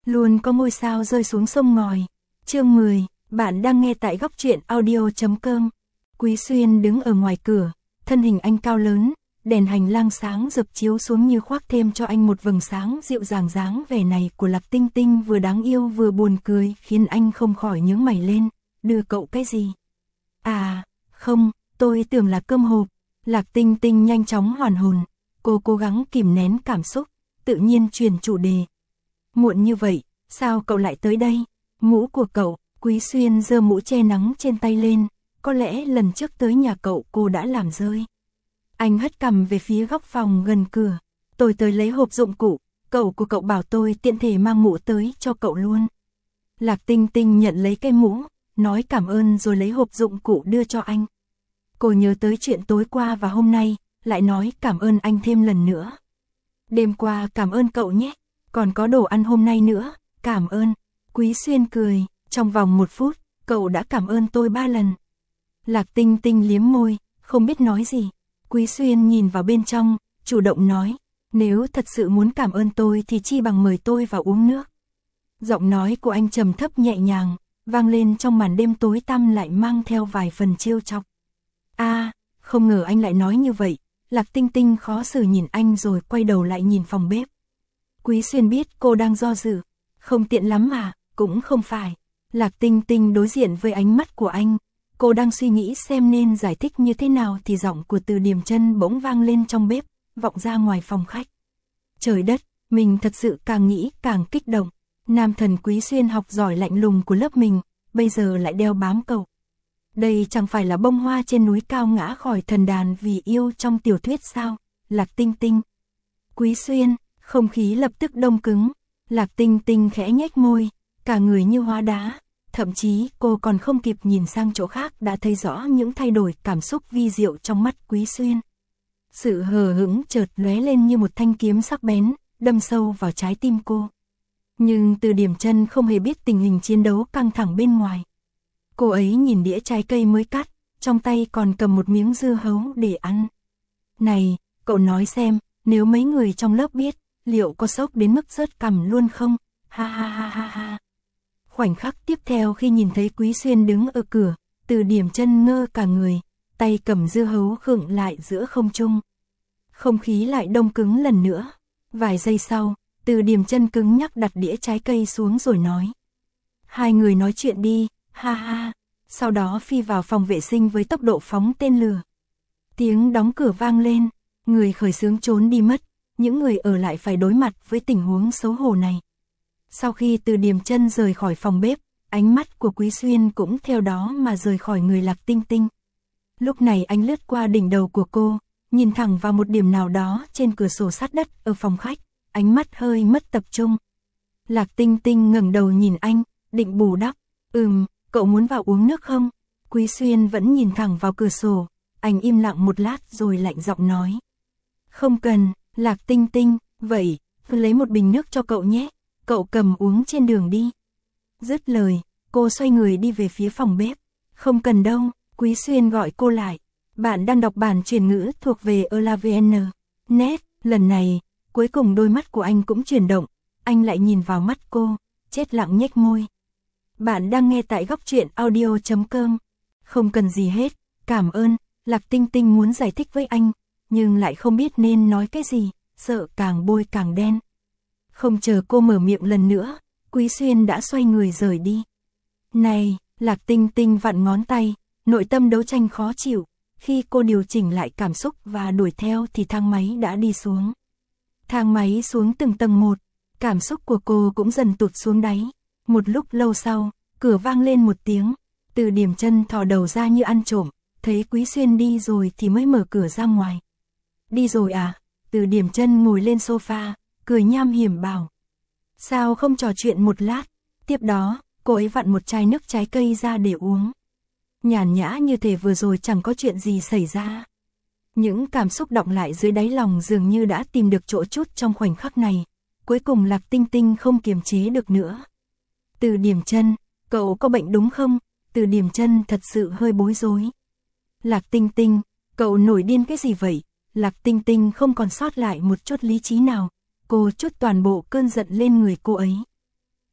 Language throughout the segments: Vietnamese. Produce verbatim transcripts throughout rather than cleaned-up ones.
Luôn có ngôi sao rơi xuống sông ngòi. Chương mười, bạn đang nghe tại góc truyện audio chấm com. Quý Xuyên đứng ở ngoài cửa, thân hình anh cao lớn, đèn hành lang sáng rực chiếu xuống như khoác thêm cho anh một vầng sáng dịu dàng. Dáng vẻ này của Lạc Tinh Tinh vừa đáng yêu vừa buồn cười khiến anh không khỏi nhướng mày lên. Đưa cậu cái gì? À, không, tôi tưởng là cơm hộp. Lạc Tinh Tinh nhanh chóng hoàn hồn, cô cố gắng kìm nén cảm xúc, tự nhiên truyền chủ đề. Muộn như vậy, sao cậu lại tới đây? Mũ của cậu. Quý Xuyên giơ mũ che nắng trên tay lên, có lẽ lần trước tới nhà cậu cô đã làm rơi. Anh hất cằm về phía góc phòng gần cửa. Tôi tới lấy hộp dụng cụ, cậu của cậu bảo tôi tiện thể mang mũ tới cho cậu luôn. Lạc Tinh Tinh nhận lấy cái mũ, nói cảm ơn rồi lấy hộp dụng cụ đưa cho anh. Cô nhớ tới chuyện tối qua và hôm nay, lại nói cảm ơn anh thêm lần nữa. Đêm qua cảm ơn cậu nhé, còn có đồ ăn hôm nay nữa, cảm ơn. Quý Xuyên cười, trong vòng một phút, cậu đã cảm ơn tôi ba lần. Lạc Tinh Tinh liếm môi, không biết nói gì. Quý Xuyên nhìn vào bên trong, chủ động nói, nếu thật sự muốn cảm ơn tôi thì chi bằng mời tôi vào uống nước. Giọng nói của anh trầm thấp nhẹ nhàng, vang lên trong màn đêm tối tăm lại mang theo vài phần trêu chọc. A, à, không ngờ anh lại nói như vậy. Lạc Tinh Tinh khó xử nhìn anh rồi quay đầu lại nhìn phòng bếp. Quý Xuyên biết cô đang do dự, không tiện lắm mà, cũng không phải. Lạc Tinh Tinh đối diện với ánh mắt của anh, cô đang suy nghĩ xem nên giải thích như thế nào thì giọng của Từ Điềm Chân bỗng vang lên trong bếp, vọng ra ngoài phòng khách. Trời đất, mình thật sự càng nghĩ càng kích động. Nam thần Quý Xuyên học giỏi lạnh lùng của lớp mình, bây giờ lại đeo bám cậu. Đây chẳng phải là bông hoa trên núi cao ngã khỏi thần đàn vì yêu trong tiểu thuyết sao? Lạc Tinh Tinh. Quý Xuyên, không khí lập tức đông cứng. Lạc Tinh Tinh khẽ nhếch môi, cả người như hóa đá. Thậm chí cô còn không kịp nhìn sang chỗ khác đã thấy rõ những thay đổi cảm xúc vi diệu trong mắt Quý Xuyên. Sự hờ hững chợt lóe lên như một thanh kiếm sắc bén, đâm sâu vào trái tim cô. Nhưng Từ Điềm Chân không hề biết tình hình chiến đấu căng thẳng bên ngoài. Cô ấy nhìn đĩa trái cây mới cắt, trong tay còn cầm một miếng dưa hấu để ăn. Này, cậu nói xem, nếu mấy người trong lớp biết, liệu có sốc đến mức rớt cằm luôn không? Ha ha ha ha ha. Khoảnh khắc tiếp theo khi nhìn thấy Quý Xuyên đứng ở cửa, Từ Điềm Chân ngơ cả người, tay cầm dưa hấu khựng lại giữa không trung. Không khí lại đông cứng lần nữa. Vài giây sau, Từ Điềm Chân cứng nhắc đặt đĩa trái cây xuống rồi nói. Hai người nói chuyện đi, ha ha. Sau đó phi vào phòng vệ sinh với tốc độ phóng tên lửa. Tiếng đóng cửa vang lên, người khởi xướng trốn đi mất, những người ở lại phải đối mặt với tình huống xấu hổ này. Sau khi Từ Điềm Chân rời khỏi phòng bếp, ánh mắt của Quý Xuyên cũng theo đó mà rời khỏi người Lạc Tinh Tinh. Lúc này anh lướt qua đỉnh đầu của cô, nhìn thẳng vào một điểm nào đó trên cửa sổ sát đất ở phòng khách, ánh mắt hơi mất tập trung. Lạc Tinh Tinh ngẩng đầu nhìn anh, định bù đắp, ừm, cậu muốn vào uống nước không? Quý Xuyên vẫn nhìn thẳng vào cửa sổ, anh im lặng một lát rồi lạnh giọng nói. Không cần, Lạc Tinh Tinh, vậy, lấy một bình nước cho cậu nhé, cậu cầm uống trên đường đi. Dứt lời, cô xoay người đi về phía phòng bếp. Không cần đâu, Quý Xuyên gọi cô lại. Bạn đang đọc bản truyền ngữ thuộc về Elavn. Net, lần này, cuối cùng đôi mắt của anh cũng chuyển động, anh lại nhìn vào mắt cô, chết lặng nhếch môi. Bạn đang nghe tại góc truyện audio chấm com. Không cần gì hết, cảm ơn. Lạc Tinh Tinh muốn giải thích với anh, nhưng lại không biết nên nói cái gì, sợ càng bôi càng đen. Không chờ cô mở miệng lần nữa, Quý Xuyên đã xoay người rời đi. Này, Lạc Tinh Tinh vặn ngón tay, nội tâm đấu tranh khó chịu. Khi cô điều chỉnh lại cảm xúc và đuổi theo thì thang máy đã đi xuống. Thang máy xuống từng tầng một, cảm xúc của cô cũng dần tụt xuống đáy. Một lúc lâu sau, cửa vang lên một tiếng, Từ Điềm Chân thò đầu ra như ăn trộm, thấy Quý Xuyên đi rồi thì mới mở cửa ra ngoài. Đi rồi à? Từ Điềm Chân ngồi lên sofa, cười nham hiểm bảo. Sao không trò chuyện một lát? Tiếp đó, cô ấy vặn một chai nước trái cây ra để uống. Nhàn nhã như thể vừa rồi chẳng có chuyện gì xảy ra. Những cảm xúc đọng lại dưới đáy lòng dường như đã tìm được chỗ trút trong khoảnh khắc này. Cuối cùng Lạc Tinh Tinh không kiềm chế được nữa. Từ Điềm Chân, cậu có bệnh đúng không? Từ Điềm Chân thật sự hơi bối rối. Lạc Tinh Tinh, cậu nổi điên cái gì vậy? Lạc Tinh Tinh không còn sót lại một chút lý trí nào. Cô trút toàn bộ cơn giận lên người cô ấy.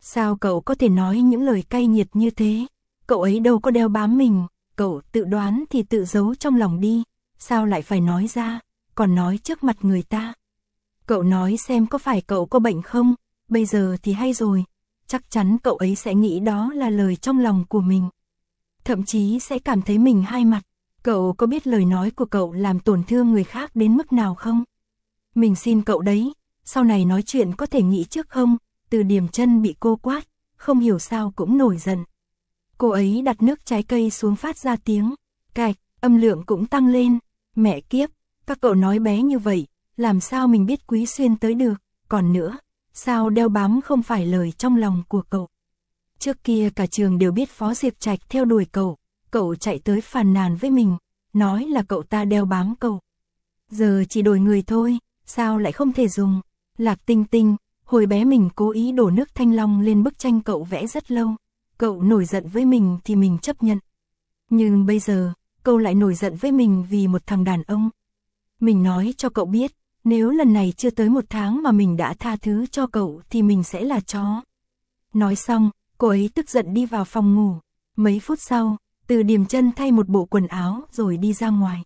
Sao cậu có thể nói những lời cay nghiệt như thế? Cậu ấy đâu có đeo bám mình, cậu tự đoán thì tự giấu trong lòng đi, sao lại phải nói ra, còn nói trước mặt người ta. Cậu nói xem có phải cậu có bệnh không, bây giờ thì hay rồi, chắc chắn cậu ấy sẽ nghĩ đó là lời trong lòng của mình. Thậm chí sẽ cảm thấy mình hai mặt. Cậu có biết lời nói của cậu làm tổn thương người khác đến mức nào không? Mình xin cậu đấy, sau này nói chuyện có thể nghĩ trước không? Từ Điềm Chân bị cô quát, không hiểu sao cũng nổi giận. Cô ấy đặt nước trái cây xuống phát ra tiếng cạch, âm lượng cũng tăng lên. Mẹ kiếp, các cậu nói bé như vậy, làm sao mình biết Quý Xuyên tới được? Còn nữa, sao đeo bám không phải lời trong lòng của cậu? Trước kia cả trường đều biết Phó Diệp Trạch theo đuổi cậu, cậu chạy tới phàn nàn với mình, nói là cậu ta đeo bám cậu. Giờ chỉ đổi người thôi, sao lại không thể dùng? Lạc Tinh Tinh, hồi bé mình cố ý đổ nước thanh long lên bức tranh cậu vẽ rất lâu, cậu nổi giận với mình thì mình chấp nhận. Nhưng bây giờ, cậu lại nổi giận với mình vì một thằng đàn ông. Mình nói cho cậu biết, nếu lần này chưa tới một tháng mà mình đã tha thứ cho cậu thì mình sẽ là chó. Nói xong, cô ấy tức giận đi vào phòng ngủ. Mấy phút sau, Từ Điềm Chân thay một bộ quần áo rồi đi ra ngoài.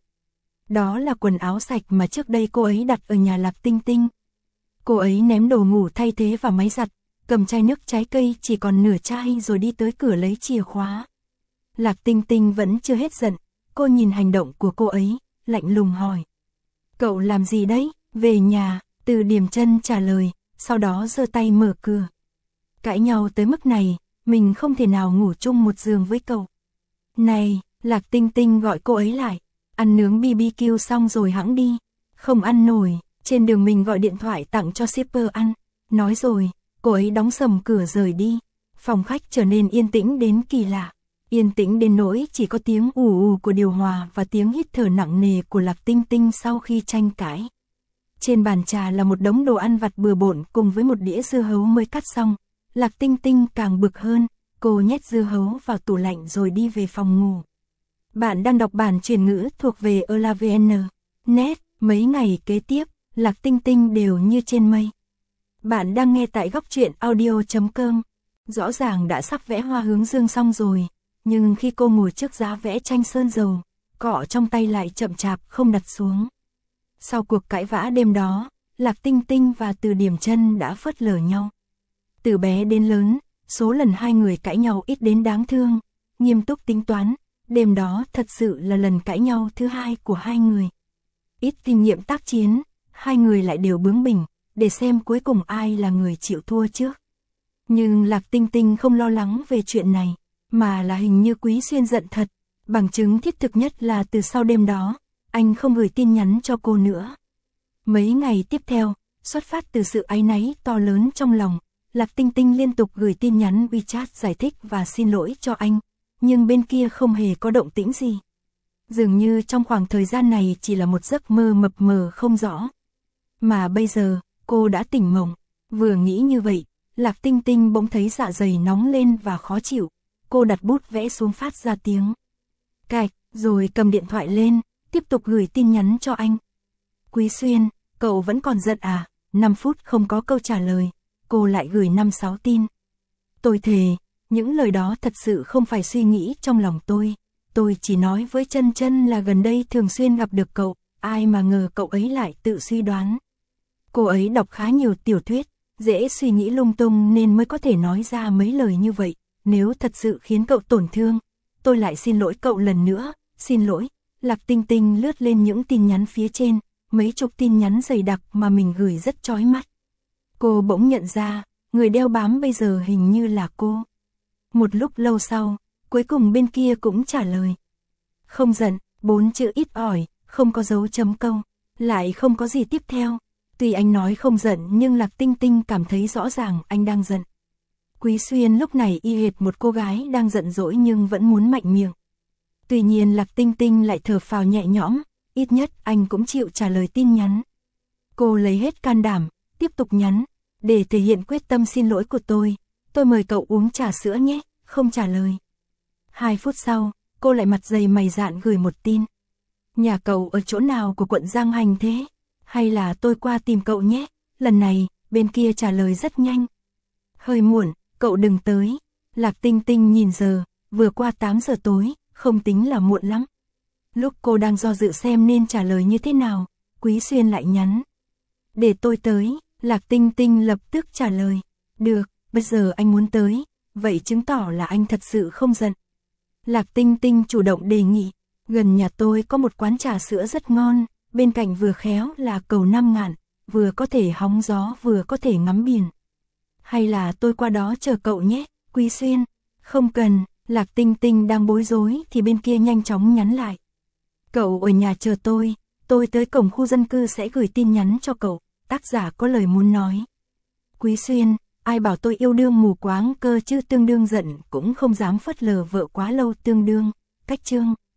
Đó là quần áo sạch mà trước đây cô ấy đặt ở nhà Lạc Tinh Tinh. Cô ấy ném đồ ngủ thay thế vào máy giặt, cầm chai nước trái cây chỉ còn nửa chai rồi đi tới cửa lấy chìa khóa. Lạc Tinh Tinh vẫn chưa hết giận, cô nhìn hành động của cô ấy, lạnh lùng hỏi. Cậu làm gì đấy? Về nhà, Từ Điềm Chân trả lời, sau đó giơ tay mở cửa. Cãi nhau tới mức này, mình không thể nào ngủ chung một giường với cậu. Này, Lạc Tinh Tinh gọi cô ấy lại, ăn nướng bê bê kiu xong rồi hẵng đi. Không ăn nổi, trên đường mình gọi điện thoại tặng cho shipper ăn. Nói rồi, cô ấy đóng sầm cửa rời đi. Phòng khách trở nên yên tĩnh đến kỳ lạ. Yên tĩnh đến nỗi chỉ có tiếng ù ù của điều hòa và tiếng hít thở nặng nề của Lạc Tinh Tinh sau khi tranh cãi. Trên bàn trà là một đống đồ ăn vặt bừa bộn cùng với một đĩa dưa hấu mới cắt xong. Lạc Tinh Tinh càng bực hơn, cô nhét dưa hấu vào tủ lạnh rồi đi về phòng ngủ. Bạn đang đọc bản chuyển ngữ thuộc về Elavn. Net, mấy ngày kế tiếp, Lạc Tinh Tinh đều như trên mây. Bạn đang nghe tại góc truyện audio chấm com. Rõ ràng đã sắp vẽ hoa hướng dương xong rồi, nhưng khi cô ngồi trước giá vẽ tranh sơn dầu, cọ trong tay lại chậm chạp không đặt xuống. Sau cuộc cãi vã đêm đó, Lạc Tinh Tinh và Từ Điềm Chân đã phớt lờ nhau. Từ bé đến lớn, số lần hai người cãi nhau ít đến đáng thương. Nghiêm túc tính toán, đêm đó thật sự là lần cãi nhau thứ hai của hai người. Ít kinh nghiệm tác chiến, hai người lại đều bướng bỉnh, để xem cuối cùng ai là người chịu thua trước. Nhưng Lạc Tinh Tinh không lo lắng về chuyện này, mà là hình như Quý Xuyên giận thật. Bằng chứng thiết thực nhất là từ sau đêm đó, anh không gửi tin nhắn cho cô nữa. Mấy ngày tiếp theo, xuất phát từ sự áy náy to lớn trong lòng, Lạc Tinh Tinh liên tục gửi tin nhắn WeChat giải thích và xin lỗi cho anh, nhưng bên kia không hề có động tĩnh gì. Dường như trong khoảng thời gian này chỉ là một giấc mơ mập mờ không rõ. Mà bây giờ, cô đã tỉnh mộng. Vừa nghĩ như vậy, Lạc Tinh Tinh bỗng thấy dạ dày nóng lên và khó chịu. Cô đặt bút vẽ xuống phát ra tiếng cạch, rồi cầm điện thoại lên, tiếp tục gửi tin nhắn cho anh. Quý Xuyên, cậu vẫn còn giận à? năm phút không có câu trả lời, cô lại gửi năm sáu tin. Tôi thề, những lời đó thật sự không phải suy nghĩ trong lòng tôi. Tôi chỉ nói với Chân Chân là gần đây thường xuyên gặp được cậu, ai mà ngờ cậu ấy lại tự suy đoán. Cô ấy đọc khá nhiều tiểu thuyết, dễ suy nghĩ lung tung nên mới có thể nói ra mấy lời như vậy. Nếu thật sự khiến cậu tổn thương, tôi lại xin lỗi cậu lần nữa, xin lỗi. Lạc Tinh Tinh lướt lên những tin nhắn phía trên, mấy chục tin nhắn dày đặc mà mình gửi rất chói mắt. Cô bỗng nhận ra, người đeo bám bây giờ hình như là cô. Một lúc lâu sau, cuối cùng bên kia cũng trả lời. Không giận, bốn chữ ít ỏi, không có dấu chấm câu, lại không có gì tiếp theo. Tuy anh nói không giận nhưng Lạc Tinh Tinh cảm thấy rõ ràng anh đang giận. Quý Xuyên lúc này y hệt một cô gái đang giận dỗi nhưng vẫn muốn mạnh miệng. Tuy nhiên Lạc Tinh Tinh lại thở phào nhẹ nhõm, ít nhất anh cũng chịu trả lời tin nhắn. Cô lấy hết can đảm, tiếp tục nhắn, để thể hiện quyết tâm xin lỗi của tôi, tôi mời cậu uống trà sữa nhé, không trả lời. Hai phút sau, cô lại mặt dày mày dạn gửi một tin. Nhà cậu ở chỗ nào của quận Giang Hành thế? Hay là tôi qua tìm cậu nhé? Lần này, bên kia trả lời rất nhanh. Hơi muộn, cậu đừng tới. Lạc Tinh Tinh nhìn giờ, vừa qua tám giờ tối, không tính là muộn lắm. Lúc cô đang do dự xem nên trả lời như thế nào, Quý Xuyên lại nhắn. Để tôi tới, Lạc Tinh Tinh lập tức trả lời. Được, bây giờ anh muốn tới, vậy chứng tỏ là anh thật sự không giận. Lạc Tinh Tinh chủ động đề nghị, gần nhà tôi có một quán trà sữa rất ngon, bên cạnh vừa khéo là cầu Năm Ngạn, vừa có thể hóng gió vừa có thể ngắm biển. Hay là tôi qua đó chờ cậu nhé, Quý Xuyên. Không cần, Lạc Tinh Tinh đang bối rối thì bên kia nhanh chóng nhắn lại. Cậu ở nhà chờ tôi, tôi tới cổng khu dân cư sẽ gửi tin nhắn cho cậu, tác giả có lời muốn nói. Quý Xuyên, ai bảo tôi yêu đương mù quáng cơ chứ, tương đương giận cũng không dám phớt lờ vợ quá lâu tương đương, cách chương.